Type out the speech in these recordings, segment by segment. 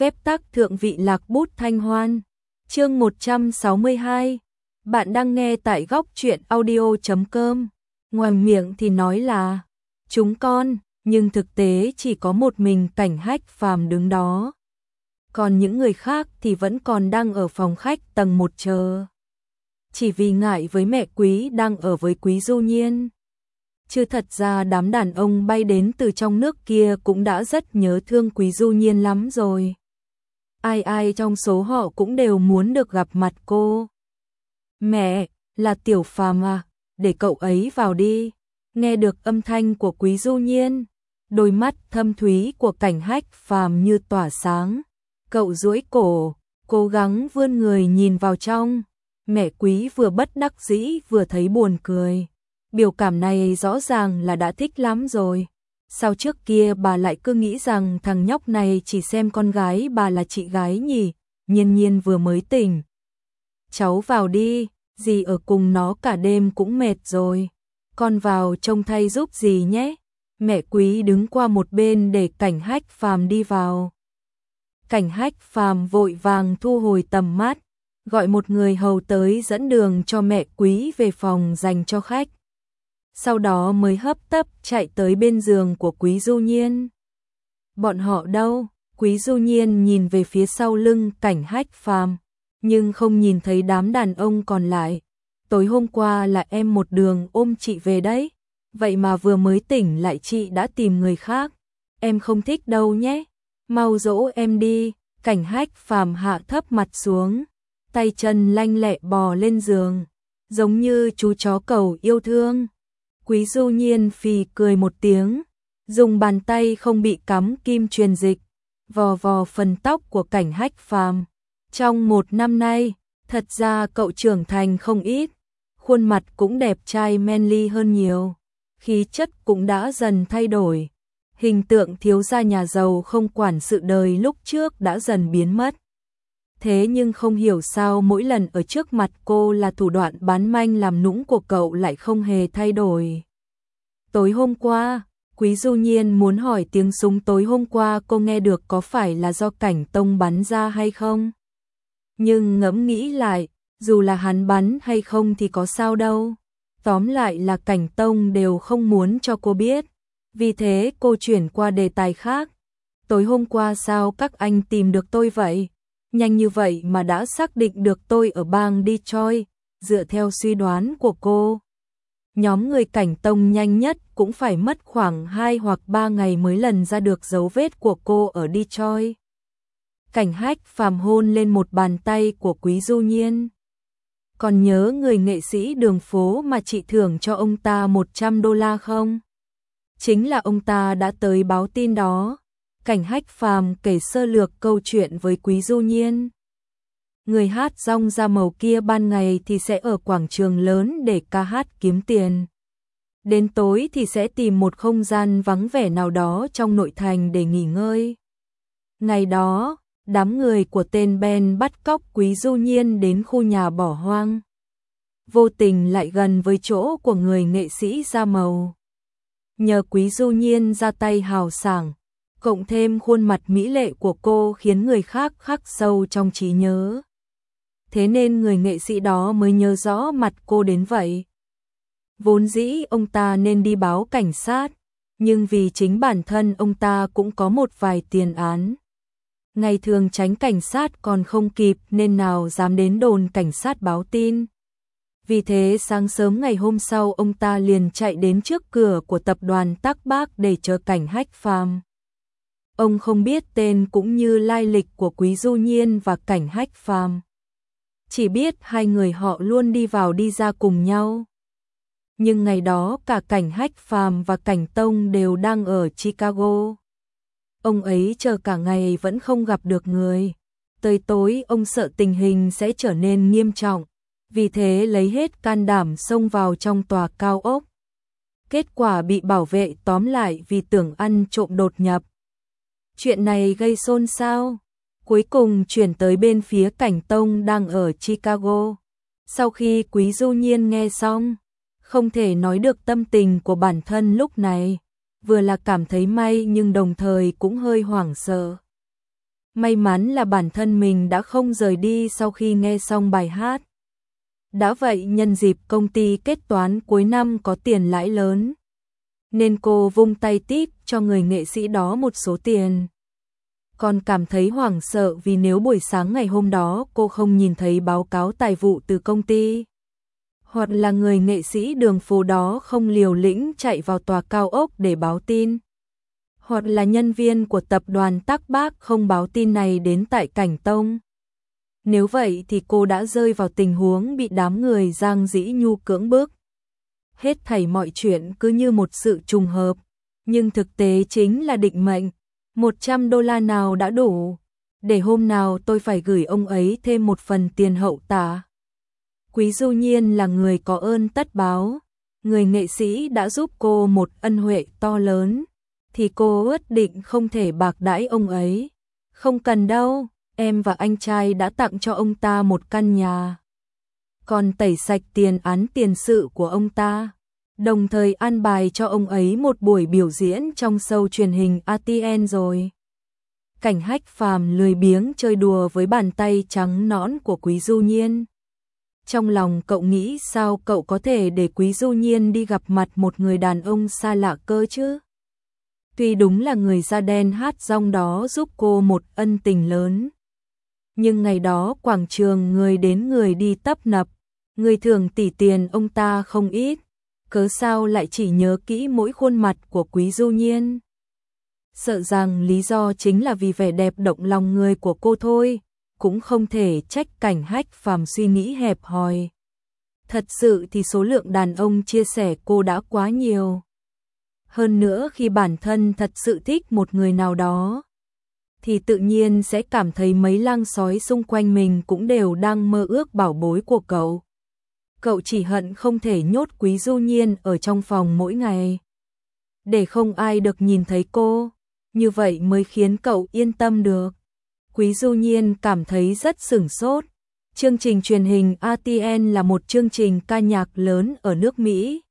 phép tắc thượng vị lạc bút thanh hoan. Chương 162. Bạn đang nghe tại góc truyện audio.com. Ngoài miệng thì nói là chúng con, nhưng thực tế chỉ có một mình Cảnh Hách Phàm đứng đó. Còn những người khác thì vẫn còn đang ở phòng khách tầng 1 chờ. Chỉ vì ngại với mẹ Quý đang ở với Quý Du Nhiên. Chứ thật ra đám đàn ông bay đến từ trong nước kia cũng đã rất nhớ thương Quý Du Nhiên lắm rồi. Ai ai trong số họ cũng đều muốn được gặp mặt cô. Mẹ, là Tiểu Phàm à, để cậu ấy vào đi. Nghe được âm thanh của Quý Du Nhiên, đôi mắt thâm thúy của Cảnh Hách Phàm như tỏa sáng. Cậu duỗi cổ, cố gắng vươn người nhìn vào trong. Mẹ Quý vừa bất đắc dĩ vừa thấy buồn cười. Biểu cảm này rõ ràng là đã thích lắm rồi. Sao trước kia bà lại cứ nghĩ rằng thằng nhóc này chỉ xem con gái bà là chị gái nhỉ? Nhiên Nhiên vừa mới tỉnh. Cháu vào đi, dì ở cùng nó cả đêm cũng mệt rồi. Con vào trông thay giúp dì nhé. Mẹ Quý đứng qua một bên để Cảnh Hách Phàm đi vào. Cảnh Hách Phàm vội vàng thu hồi tầm mắt, gọi một người hầu tới dẫn đường cho mẹ Quý về phòng dành cho khách. Sau đó mới hấp tấp chạy tới bên giường của Quý Du Nhiên. Bọn họ đâu? Quý Du Nhiên nhìn về phía sau lưng Cảnh Hách Phàm, nhưng không nhìn thấy đám đàn ông còn lại. Tối hôm qua là em một đường ôm chị về đấy, vậy mà vừa mới tỉnh lại chị đã tìm người khác. Em không thích đâu nhé, mau dỗ em đi. Cảnh Hách Phàm hạ thấp mặt xuống, tay chân lanh lẹ bò lên giường, giống như chú chó cầu yêu thương. Quý Du Nhiên phì cười một tiếng, dùng bàn tay không bị cắm kim truyền dịch, vò vò phần tóc của Cảnh Hách Phàm. Trong 1 năm nay, thật ra cậu trưởng thành không ít, khuôn mặt cũng đẹp trai manly hơn nhiều, khí chất cũng đã dần thay đổi. Hình tượng thiếu gia nhà giàu không quản sự đời lúc trước đã dần biến mất. Thế nhưng không hiểu sao mỗi lần ở trước mặt cô là thủ đoạn bán manh làm nũng của cậu lại không hề thay đổi. Tối hôm qua, Quý Du Nhiên muốn hỏi tiếng súng tối hôm qua cô nghe được có phải là do Cảnh Tông bắn ra hay không? Nhưng ngẫm nghĩ lại, dù là hắn bắn hay không thì có sao đâu. Tóm lại là Cảnh Tông đều không muốn cho cô biết. Vì thế cô chuyển qua đề tài khác. Tối hôm qua sao các anh tìm được tôi vậy? Nhanh như vậy mà đã xác định được tôi ở bang Detroit. Dựa theo suy đoán của cô, nhóm người Cảnh Tông nhanh nhất cũng phải mất khoảng 2 hoặc 3 ngày mới lần ra được dấu vết của cô ở Detroit. Cảnh Hách Phàm hôn lên một bàn tay của Quý Du Nhiên. Còn nhớ người nghệ sĩ đường phố mà chị thưởng cho ông ta $100 không? Chính là ông ta đã tới báo tin đó. Cảnh Hách Phàm kể sơ lược câu chuyện với Quý Du Nhiên. Người hát rong da màu kia ban ngày thì sẽ ở quảng trường lớn để ca hát kiếm tiền. Đến tối thì sẽ tìm một không gian vắng vẻ nào đó trong nội thành để nghỉ ngơi. Ngày đó, đám người của tên Ben bắt cóc Quý Du Nhiên đến khu nhà bỏ hoang. Vô tình lại gần với chỗ của người nghệ sĩ da màu. Nhờ Quý Du Nhiên ra tay hào sảng, cộng thêm khuôn mặt mỹ lệ của cô khiến người khác khắc sâu trong trí nhớ. Thế nên người nghệ sĩ đó mới nhớ rõ mặt cô đến vậy. Vốn dĩ ông ta nên đi báo cảnh sát, nhưng vì chính bản thân ông ta cũng có một vài tiền án. Ngày thường tránh cảnh sát còn không kịp nên nào dám đến đồn cảnh sát báo tin. Vì thế sáng sớm ngày hôm sau ông ta liền chạy đến trước cửa của tập đoàn Tắc Bác để chờ Cảnh Hách Phàm. Ông không biết tên cũng như lai lịch của Quý Du Nhiên và Cảnh Hách Phàm. Chỉ biết hai người họ luôn đi vào đi ra cùng nhau. Nhưng ngày đó cả Cảnh Hách Phàm và Cảnh Tông đều đang ở Chicago. Ông ấy chờ cả ngày vẫn không gặp được người. Tới tối ông sợ tình hình sẽ trở nên nghiêm trọng. Vì thế lấy hết can đảm xông vào trong tòa cao ốc. Kết quả bị bảo vệ tóm lại vì tưởng ăn trộm đột nhập. Chuyện này gây xôn xao. Cuối cùng chuyển tới bên phía Cảnh Tông đang ở Chicago. Sau khi Quý Du Nhiên nghe xong, không thể nói được tâm tình của bản thân lúc này. Vừa là cảm thấy may nhưng đồng thời cũng hơi hoảng sợ. May mắn là bản thân mình đã không rời đi sau khi nghe xong bài hát. Đã vậy nhân dịp công ty kết toán cuối năm có tiền lãi lớn, nên cô vung tay tip cho người nghệ sĩ đó một số tiền. Còn cảm thấy hoảng sợ vì nếu buổi sáng ngày hôm đó cô không nhìn thấy báo cáo tài vụ từ công ty, hoặc là người nghệ sĩ đường phố đó không liều lĩnh chạy vào tòa cao ốc để báo tin, hoặc là nhân viên của tập đoàn Tắc Bác không báo tin này đến tại Cảnh Tông. Nếu vậy thì cô đã rơi vào tình huống bị đám người Giang Dĩ Nhu cưỡng bức. Hết thảy mọi chuyện cứ như một sự trùng hợp, nhưng thực tế chính là định mệnh. $100 nào đã đủ, để hôm nào tôi phải gửi ông ấy thêm một phần tiền hậu tạ. Quý Du Nhiên là người có ơn tất báo, người nghệ sĩ đã giúp cô một ân huệ to lớn, thì cô ước định không thể bạc đãi ông ấy. Không cần đâu, em và anh trai đã tặng cho ông ta một căn nhà, còn tẩy sạch tiền án tiền sự của ông ta, đồng thời an bài cho ông ấy một buổi biểu diễn trong show truyền hình ATN rồi. Cảnh Hách Phàm lười biếng chơi đùa với bàn tay trắng nõn của Quý Du Nhiên. Trong lòng cậu nghĩ sao cậu có thể để Quý Du Nhiên đi gặp mặt một người đàn ông xa lạ cơ chứ? Tuy đúng là người da đen hát rong đó giúp cô một ân tình lớn, nhưng ngày đó quảng trường người đến người đi tấp nập, người thường tỉ tiền ông ta không ít, cớ sao lại chỉ nhớ kỹ mỗi khuôn mặt của Quý Du Nhiên? Sợ rằng lý do chính là vì vẻ đẹp động lòng người của cô thôi, cũng không thể trách Cảnh Hách Phàm suy nghĩ hẹp hòi. Thật sự thì số lượng đàn ông chia sẻ cô đã quá nhiều. Hơn nữa khi bản thân thật sự thích một người nào đó, thì tự nhiên sẽ cảm thấy mấy lang sói xung quanh mình cũng đều đang mơ ước bảo bối của cậu. Cậu chỉ hận không thể nhốt Quý Du Nhiên ở trong phòng mỗi ngày, để không ai được nhìn thấy cô, như vậy mới khiến cậu yên tâm được. Quý Du Nhiên cảm thấy rất sửng sốt. Chương trình truyền hình ATN là một chương trình ca nhạc lớn ở nước Mỹ.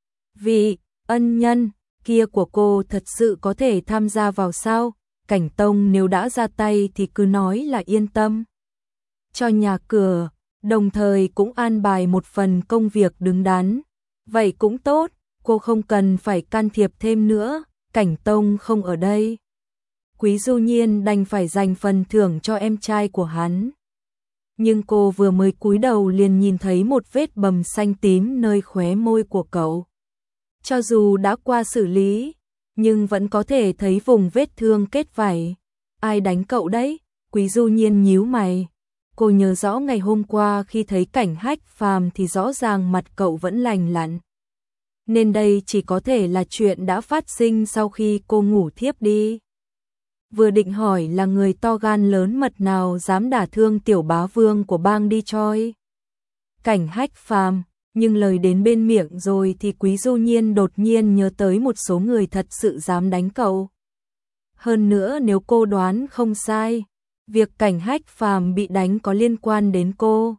Vì ân nhân kia của cô thật sự có thể tham gia vào sao? Cảnh Tông nếu đã ra tay thì cứ nói là yên tâm cho nhà cửa, đồng thời cũng an bài một phần công việc đứng đắn. Vậy cũng tốt, cô không cần phải can thiệp thêm nữa, Cảnh Tông không ở đây. Quý Du Nhiên đành phải dành phần thưởng cho em trai của hắn. Nhưng cô vừa mới cúi đầu liền nhìn thấy một vết bầm xanh tím nơi khóe môi của cậu. Cho dù đã qua xử lý, nhưng vẫn có thể thấy vùng vết thương kết vảy. Ai đánh cậu đấy? Quý Du Nhiên nhíu mày. Cô nhớ rõ ngày hôm qua khi thấy Cảnh Hách Phàm thì rõ ràng mặt cậu vẫn lành lặn. Nên đây chỉ có thể là chuyện đã phát sinh sau khi cô ngủ thiếp đi. Vừa định hỏi là người to gan lớn mật nào dám đả thương tiểu bá vương của bang Detroit. Cảnh Hách Phàm, nhưng lời đến bên miệng rồi thì Quý Du Nhiên đột nhiên nhớ tới một số người thật sự dám đánh cậu. Hơn nữa nếu cô đoán không sai, việc Cảnh Hách Phàm bị đánh có liên quan đến cô.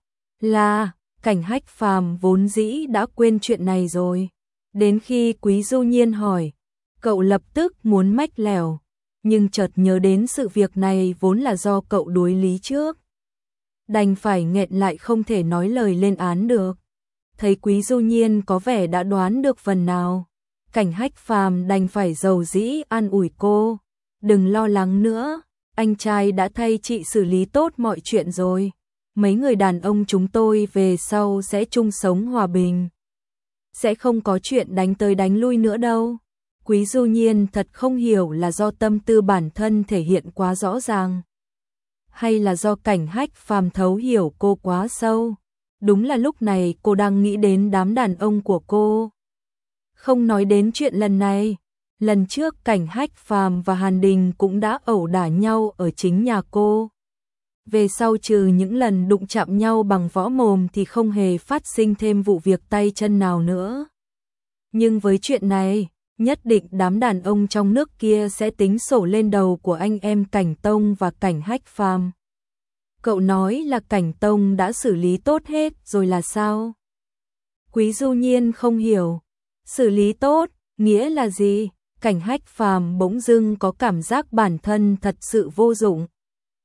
Cảnh Hách Phàm vốn dĩ đã quên chuyện này rồi. Đến khi Quý Du Nhiên hỏi, cậu lập tức muốn mách lẻo, nhưng chợt nhớ đến sự việc này vốn là do cậu đối lý trước. Đành phải nghẹn lại không thể nói lời lên án được. Thấy Quý Du Nhiên có vẻ đã đoán được phần nào, Cảnh Hách Phàm đành phải dầu dĩ an ủi cô. Đừng lo lắng nữa, anh trai đã thay chị xử lý tốt mọi chuyện rồi. Mấy người đàn ông chúng tôi về sau sẽ chung sống hòa bình. Sẽ không có chuyện đánh tới đánh lui nữa đâu. Quý Du Nhiên thật không hiểu là do tâm tư bản thân thể hiện quá rõ ràng, hay là do Cảnh Hách Phàm thấu hiểu cô quá sâu. Đúng là lúc này cô đang nghĩ đến đám đàn ông của cô. Không nói đến chuyện lần này, lần trước Cảnh Hách Phàm và Hàn Đình cũng đã ẩu đả nhau ở chính nhà cô. Về sau trừ những lần đụng chạm nhau bằng võ mồm thì không hề phát sinh thêm vụ việc tay chân nào nữa. Nhưng với chuyện này, nhất định đám đàn ông trong nước kia sẽ tính sổ lên đầu của anh em Cảnh Tông và Cảnh Hách Phàm. Cậu nói là Cảnh Tông đã xử lý tốt hết rồi là sao? Quý Du Nhiên không hiểu. Xử lý tốt, nghĩa là gì? Cảnh Hách Phàm bỗng dưng có cảm giác bản thân thật sự vô dụng.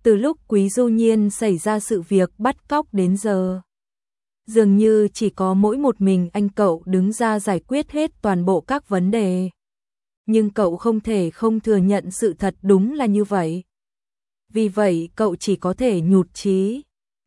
Từ lúc Quý Du Nhiên xảy ra sự việc bắt cóc đến giờ, dường như chỉ có mỗi một mình anh cậu đứng ra giải quyết hết toàn bộ các vấn đề. Nhưng cậu không thể không thừa nhận sự thật đúng là như vậy. Vì vậy cậu chỉ có thể nhụt chí.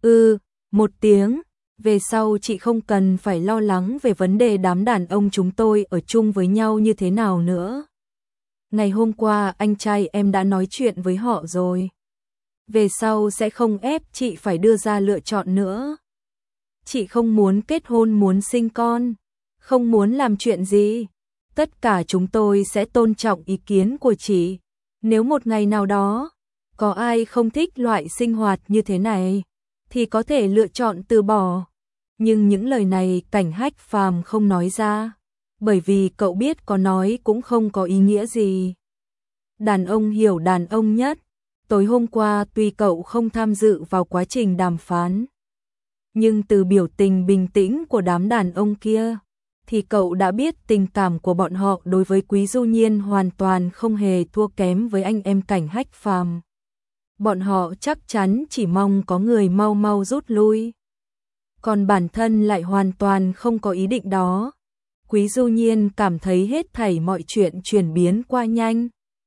Một tiếng, về sau chị không cần phải lo lắng về vấn đề đám đàn ông chúng tôi ở chung với nhau như thế nào nữa. Ngày hôm qua anh trai em đã nói chuyện với họ rồi. Về sau sẽ không ép chị phải đưa ra lựa chọn nữa. Chị không muốn kết hôn, muốn sinh con, không muốn làm chuyện gì. Tất cả chúng tôi sẽ tôn trọng ý kiến của chị. Nếu một ngày nào đó, có ai không thích loại sinh hoạt như thế này, thì có thể lựa chọn từ bỏ. Nhưng những lời này Cảnh Hách Phàm không nói ra, bởi vì cậu biết có nói cũng không có ý nghĩa gì. Đàn ông hiểu đàn ông nhất. Tối hôm qua tuy cậu không tham dự vào quá trình đàm phán, nhưng từ biểu tình bình tĩnh của đám đàn ông kia, thì cậu đã biết tình cảm của bọn họ đối với Quý Du Nhiên hoàn toàn không hề thua kém với anh em Cảnh Hách Phàm. Bọn họ chắc chắn chỉ mong có người mau mau rút lui. Còn bản thân lại hoàn toàn không có ý định đó. Quý Du Nhiên cảm thấy hết thảy mọi chuyện chuyển biến qua nhanh.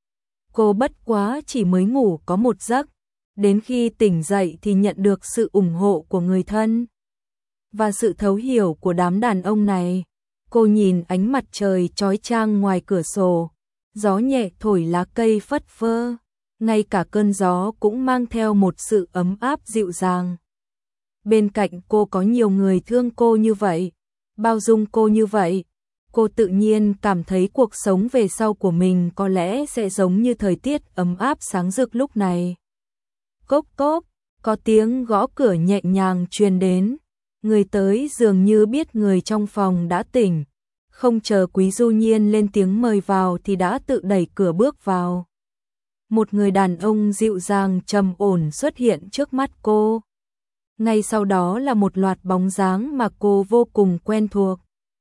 Cô bất quá chỉ mới ngủ có một giấc, đến khi tỉnh dậy thì nhận được sự ủng hộ của người thân và sự thấu hiểu của đám đàn ông này. Cô nhìn ánh mặt trời chói chang ngoài cửa sổ, gió nhẹ thổi lá cây phất phơ, ngay cả cơn gió cũng mang theo một sự ấm áp dịu dàng. Bên cạnh cô có nhiều người thương cô như vậy, bao dung cô như vậy. Cô tự nhiên cảm thấy cuộc sống về sau của mình có lẽ sẽ giống như thời tiết ấm áp sáng rực lúc này. Cốp cốp, có tiếng gõ cửa nhẹ nhàng truyền đến. Người tới dường như biết người trong phòng đã tỉnh. Không chờ Quý Du Nhiên lên tiếng mời vào thì đã tự đẩy cửa bước vào. Một người đàn ông dịu dàng trầm ổn xuất hiện trước mắt cô. Ngay sau đó là một loạt bóng dáng mà cô vô cùng quen thuộc.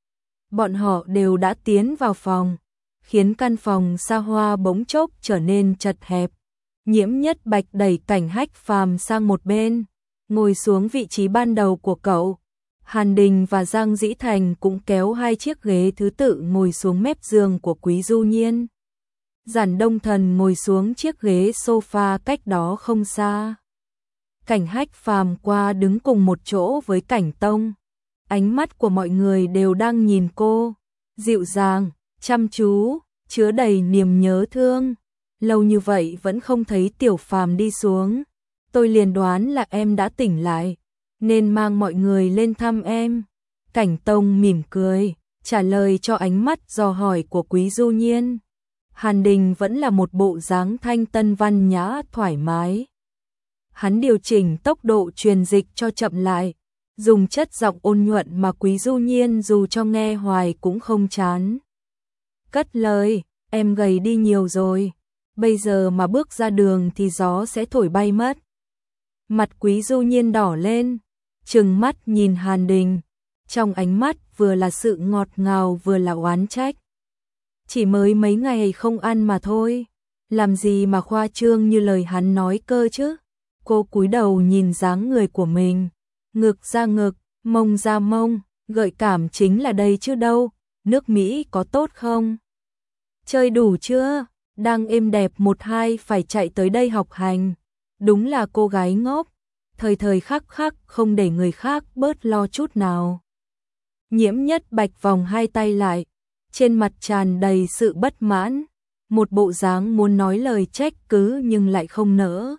Bọn họ đều đã tiến vào phòng, khiến căn phòng xa hoa bỗng chốc trở nên chật hẹp. Nhiễm Nhất Bạch đẩy Cảnh Hách Phàm sang một bên, ngồi xuống vị trí ban đầu của cậu. Hàn Đình và Giang Dĩ Thành cũng kéo hai chiếc ghế thứ tự ngồi xuống mép giường của Quý Du Nhiên. Giản Đông Thần ngồi xuống chiếc ghế sofa cách đó không xa. Cảnh Hách Phàm qua đứng cùng một chỗ với Cảnh Tông. Ánh mắt của mọi người đều đang nhìn cô, dịu dàng, chăm chú, chứa đầy niềm nhớ thương. Lâu như vậy vẫn không thấy Tiểu Phàm đi xuống. Tôi liền đoán là em đã tỉnh lại, nên mang mọi người lên thăm em. Cảnh Tông mỉm cười, trả lời cho ánh mắt dò hỏi của Quý Du Nhiên. Hàn Đình vẫn là một bộ dáng thanh tân văn nhã thoải mái. Hắn điều chỉnh tốc độ truyền dịch cho chậm lại, dùng chất giọng ôn nhuận mà Quý Du Nhiên dù cho nghe hoài cũng không chán. Cất lời, em gầy đi nhiều rồi, bây giờ mà bước ra đường thì gió sẽ thổi bay mất. Mặt Quý Du Nhiên đỏ lên, trừng mắt nhìn Hàn Đình, trong ánh mắt vừa là sự ngọt ngào vừa là oán trách. Chỉ mới mấy ngày không ăn mà thôi, làm gì mà khoa trương như lời hắn nói cơ chứ. Cô cúi đầu nhìn dáng người của mình, ngực ra ngực, mông ra mông, gợi cảm chính là đây chứ đâu. Nước Mỹ có tốt không? Chơi đủ chưa? Đang êm đẹp một hai phải chạy tới đây học hành. Đúng là cô gái ngốc, thời thời khắc khắc không để người khác bớt lo chút nào. Nhiễm Nhất Bạch vòng hai tay lại, trên mặt tràn đầy sự bất mãn, một bộ dáng muốn nói lời trách cứ nhưng lại không nỡ.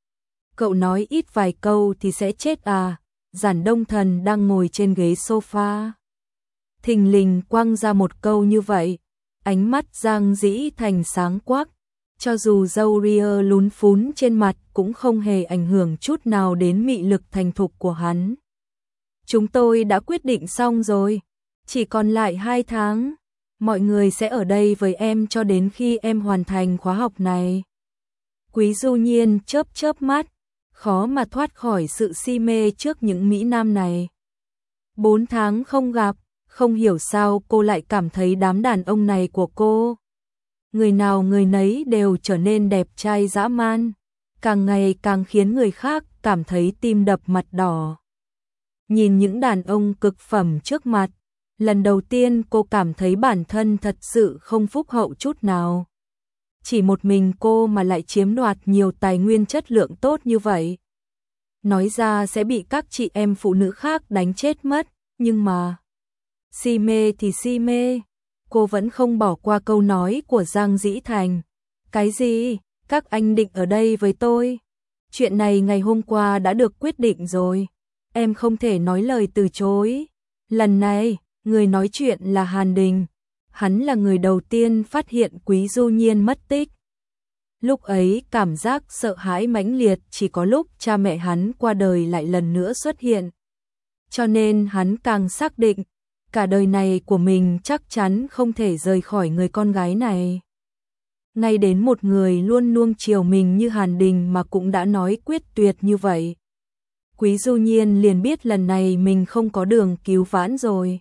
Cậu nói ít vài câu thì sẽ chết à? Giản Đông Thần đang ngồi trên ghế sofa, thình lình quăng ra một câu như vậy, ánh mắt Giang Dĩ Thành sáng quắc, cho dù râu ria lún phún trên mặt cũng không hề ảnh hưởng chút nào đến mị lực thành thục của hắn. Chúng tôi đã quyết định xong rồi, chỉ còn lại 2 tháng, mọi người sẽ ở đây với em cho đến khi em hoàn thành khóa học này. Quý Du Nhiên chớp chớp mắt, khó mà thoát khỏi sự si mê trước những mỹ nam này. 4 tháng không gặp, không hiểu sao cô lại cảm thấy đám đàn ông này của cô, người nào người nấy đều trở nên đẹp trai dã man. càng ngày càng khiến người khác cảm thấy tim đập mặt đỏ. Nhìn những đàn ông cực phẩm trước mặt, lần đầu tiên cô cảm thấy bản thân thật sự không phúc hậu chút nào. Chỉ một mình cô mà lại chiếm đoạt nhiều tài nguyên chất lượng tốt như vậy. Nói ra sẽ bị các chị em phụ nữ khác đánh chết mất, nhưng mà si mê thì si mê, cô vẫn không bỏ qua câu nói của Giang Dĩ Thành. Cái gì? Các anh định ở đây với tôi? Chuyện này ngày hôm qua đã được quyết định rồi. Em không thể nói lời từ chối. Lần này, người nói chuyện là Hàn Đình. Hắn là người đầu tiên phát hiện Quý Du Nhiên mất tích. Lúc ấy cảm giác sợ hãi mãnh liệt chỉ có lúc cha mẹ hắn qua đời lại lần nữa xuất hiện. Cho nên hắn càng xác định, cả đời này của mình chắc chắn không thể rời khỏi người con gái này. Ngay đến một người luôn nuông chiều mình như Hàn Đình mà cũng đã nói quyết tuyệt như vậy. Quý Du Nhiên liền biết lần này mình không có đường cứu vãn rồi.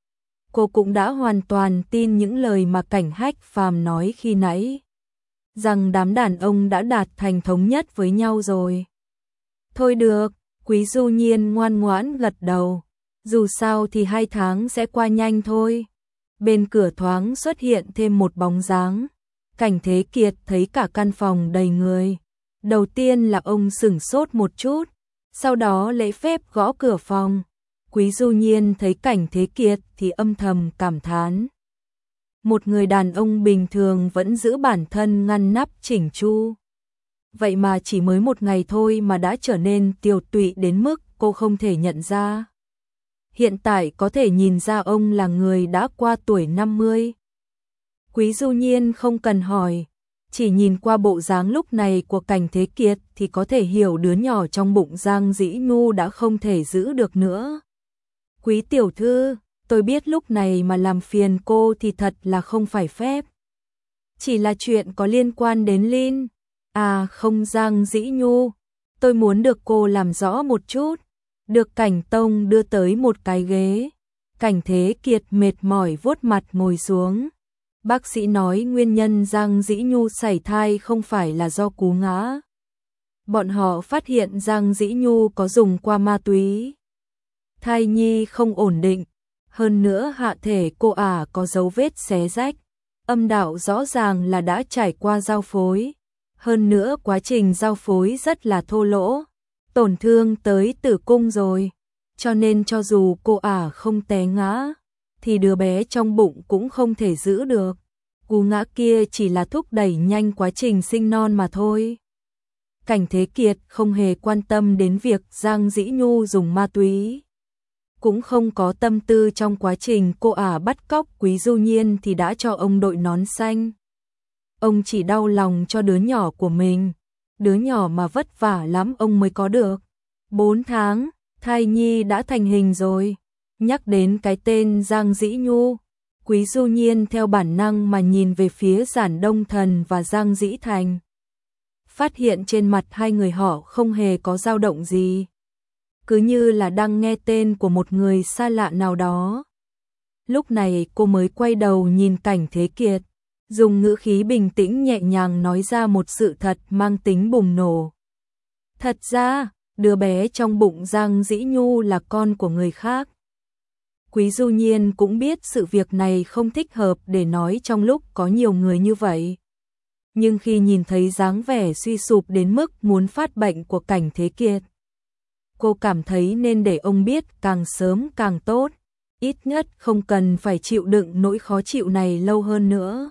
Cô cũng đã hoàn toàn tin những lời mà Cảnh Hách Phàm nói khi nãy, rằng đám đàn ông đã đạt thành thống nhất với nhau rồi. Thôi được, Quý Du Nhiên ngoan ngoãn gật đầu. Dù sao thì 2 tháng sẽ qua nhanh thôi. Bên cửa thoáng xuất hiện thêm một bóng dáng. Cảnh Thế Kiệt thấy cả căn phòng đầy người. Đầu tiên là ông sửng sốt một chút, sau đó lễ phép gõ cửa phòng. Quý Du Nhiên thấy Cảnh Thế Kiệt thì âm thầm cảm thán. Một người đàn ông bình thường vẫn giữ bản thân ngăn nắp chỉnh chu. Vậy mà chỉ mới một ngày thôi mà đã trở nên tiều tụy đến mức cô không thể nhận ra. Hiện tại có thể nhìn ra ông là người đã qua tuổi 50. Quý Du Nhiên không cần hỏi, chỉ nhìn qua bộ dáng lúc này của Cảnh Thế Kiệt thì có thể hiểu đứa nhỏ trong bụng Giang Dĩ Nhu đã không thể giữ được nữa. Quý tiểu thư, tôi biết lúc này mà làm phiền cô thì thật là không phải phép. Chỉ là chuyện có liên quan đến Linh. À không, Giang Dĩ Nhu, tôi muốn được cô làm rõ một chút. Được Cảnh Tông đưa tới một cái ghế. Cảnh Thế Kiệt mệt mỏi vuốt mặt ngồi xuống. Bác sĩ nói nguyên nhân Giang Dĩ Nhu sảy thai không phải là do cú ngã. Bọn họ phát hiện Giang Dĩ Nhu có dùng qua ma túy. Thai nhi không ổn định. Hơn nữa hạ thể cô có dấu vết xé rách. Âm đạo rõ ràng là đã trải qua giao phối. Hơn nữa quá trình giao phối rất là thô lỗ. Tổn thương tới tử cung rồi. Cho nên cho dù cô không té ngã, thì đứa bé trong bụng cũng không thể giữ được. Cú ngã kia chỉ là thúc đẩy nhanh quá trình sinh non mà thôi. Cảnh Thế Kiệt không hề quan tâm đến việc Giang Dĩ Nhu dùng ma túy. Cũng không có tâm tư trong quá trình cô bắt cóc Quý Du Nhiên thì đã cho ông đội nón xanh. Ông chỉ đau lòng cho đứa nhỏ của mình. Đứa nhỏ mà vất vả lắm ông mới có được. 4 tháng, thai nhi đã thành hình rồi. Nhắc đến cái tên Giang Dĩ Nhu, Quý Du Nhiên theo bản năng mà nhìn về phía Giản Đông Thần và Giang Dĩ Thành. Phát hiện trên mặt hai người họ không hề có dao động gì. Cứ như là đang nghe tên của một người xa lạ nào đó. Lúc này cô mới quay đầu nhìn Cảnh Thế Kiệt, dùng ngữ khí bình tĩnh nhẹ nhàng nói ra một sự thật mang tính bùng nổ. Thật ra, đứa bé trong bụng Giang Dĩ Nhu là con của người khác. Quý Du Nhiên cũng biết sự việc này không thích hợp để nói trong lúc có nhiều người như vậy. Nhưng khi nhìn thấy dáng vẻ suy sụp đến mức muốn phát bệnh của Cảnh Thế Kiệt, cô cảm thấy nên để ông biết càng sớm càng tốt, ít nhất không cần phải chịu đựng nỗi khó chịu này lâu hơn nữa.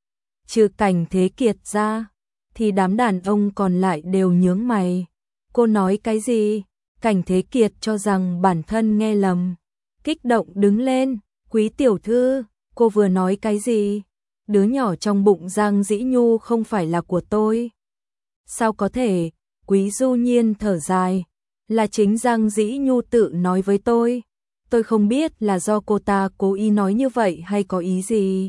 Trừ Cảnh Thế Kiệt ra, thì đám đàn ông còn lại đều nhướng mày. Cô nói cái gì? Cảnh Thế Kiệt cho rằng bản thân nghe lầm. Kích động đứng lên, Quý tiểu thư, cô vừa nói cái gì? Đứa nhỏ trong bụng Giang Dĩ Nhu không phải là của tôi. Sao có thể? Quý Du Nhiên thở dài. Là chính Giang Dĩ Nhu tự nói với tôi. Tôi không biết là do cô ta cố ý nói như vậy hay có ý gì.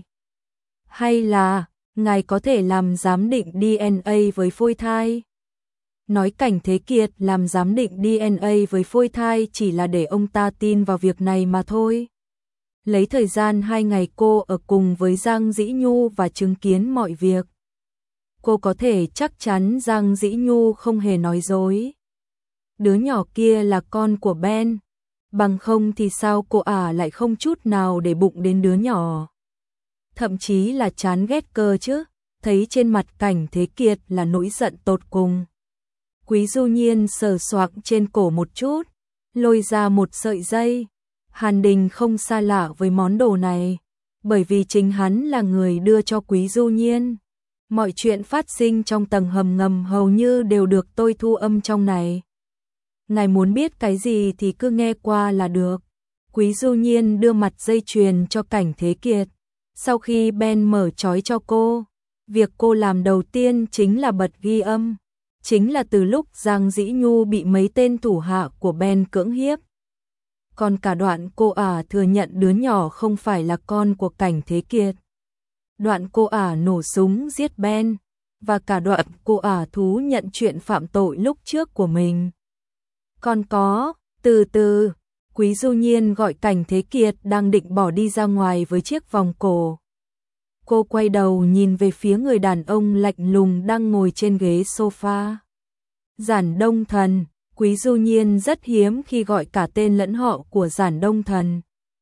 Hay là, ngài có thể làm giám định DNA với phôi thai? Nói Cảnh Thế Kiệt làm giám định DNA với phôi thai chỉ là để ông ta tin vào việc này mà thôi. Lấy thời gian 2 ngày cô ở cùng với Giang Dĩ Nhu và chứng kiến mọi việc. cô có thể chắc chắn Giang Dĩ Nhu không hề nói dối. Đứa nhỏ kia là con của Ben, bằng không thì sao cô lại không chút nào để bụng đến đứa nhỏ. Thậm chí là chán ghét cơ chứ, thấy trên mặt Cảnh Thế Kiệt là nỗi giận tột cùng. Quý Du Nhiên sờ soạng trên cổ một chút, lôi ra một sợi dây. Hàn Đình không xa lạ với món đồ này, bởi vì chính hắn là người đưa cho Quý Du Nhiên. Mọi chuyện phát sinh trong tầng hầm ngầm hầu như đều được tôi thu âm trong này. Ngài muốn biết cái gì thì cứ nghe qua là được. Quý Du Nhiên đưa mặt dây chuyền cho Cảnh Thế Kiệt. Sau khi Ben mở trói cho cô, việc cô làm đầu tiên chính là bật ghi âm. Chính là từ lúc Giang Dĩ Nhu bị mấy tên thủ hạ của Ben cưỡng hiếp. Còn cả đoạn cô thừa nhận đứa nhỏ không phải là con của Cảnh Thế Kiệt. Đoạn cô nổ súng giết Ben. Và cả đoạn cô thú nhận chuyện phạm tội lúc trước của mình. Còn có, từ từ, Quý Du Nhiên gọi Cảnh Thế Kiệt đang định bỏ đi ra ngoài với chiếc vòng cổ. Cô quay đầu nhìn về phía người đàn ông lạnh lùng đang ngồi trên ghế sofa. Giản Đông Thần. Quý Du Nhiên rất hiếm khi gọi cả tên lẫn họ của Giản Đông Thần.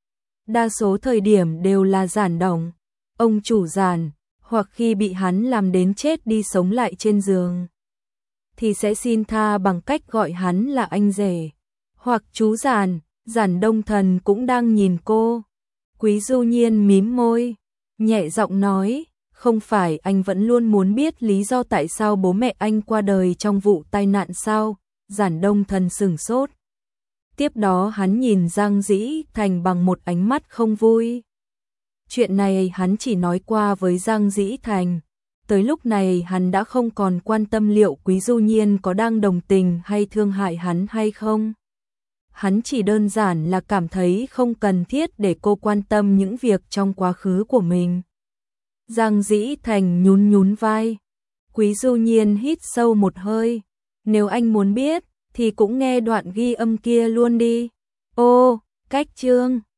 Đa số thời điểm đều là Giản Đồng, ông chủ Giản, hoặc khi bị hắn làm đến chết đi sống lại trên giường, thì sẽ xin tha bằng cách gọi hắn là anh rể, hoặc chú Giản. Giản Đông Thần cũng đang nhìn cô. Quý Du Nhiên mím môi, nhẹ giọng nói, không phải anh vẫn luôn muốn biết lý do tại sao bố mẹ anh qua đời trong vụ tai nạn sao? Giản Đông Thần sửng sốt. Tiếp đó hắn nhìn Giang Dĩ Thành bằng một ánh mắt không vui. Chuyện này hắn chỉ nói qua với Giang Dĩ Thành. Tới lúc này hắn đã không còn quan tâm liệu Quý Du Nhiên có đang đồng tình hay thương hại hắn hay không. Hắn chỉ đơn giản là cảm thấy không cần thiết để cô quan tâm những việc trong quá khứ của mình. Giang Dĩ Thành nhún nhún vai. Quý Du Nhiên hít sâu một hơi. Nếu anh muốn biết, thì cũng nghe đoạn ghi âm kia luôn đi. Ô, cách chương.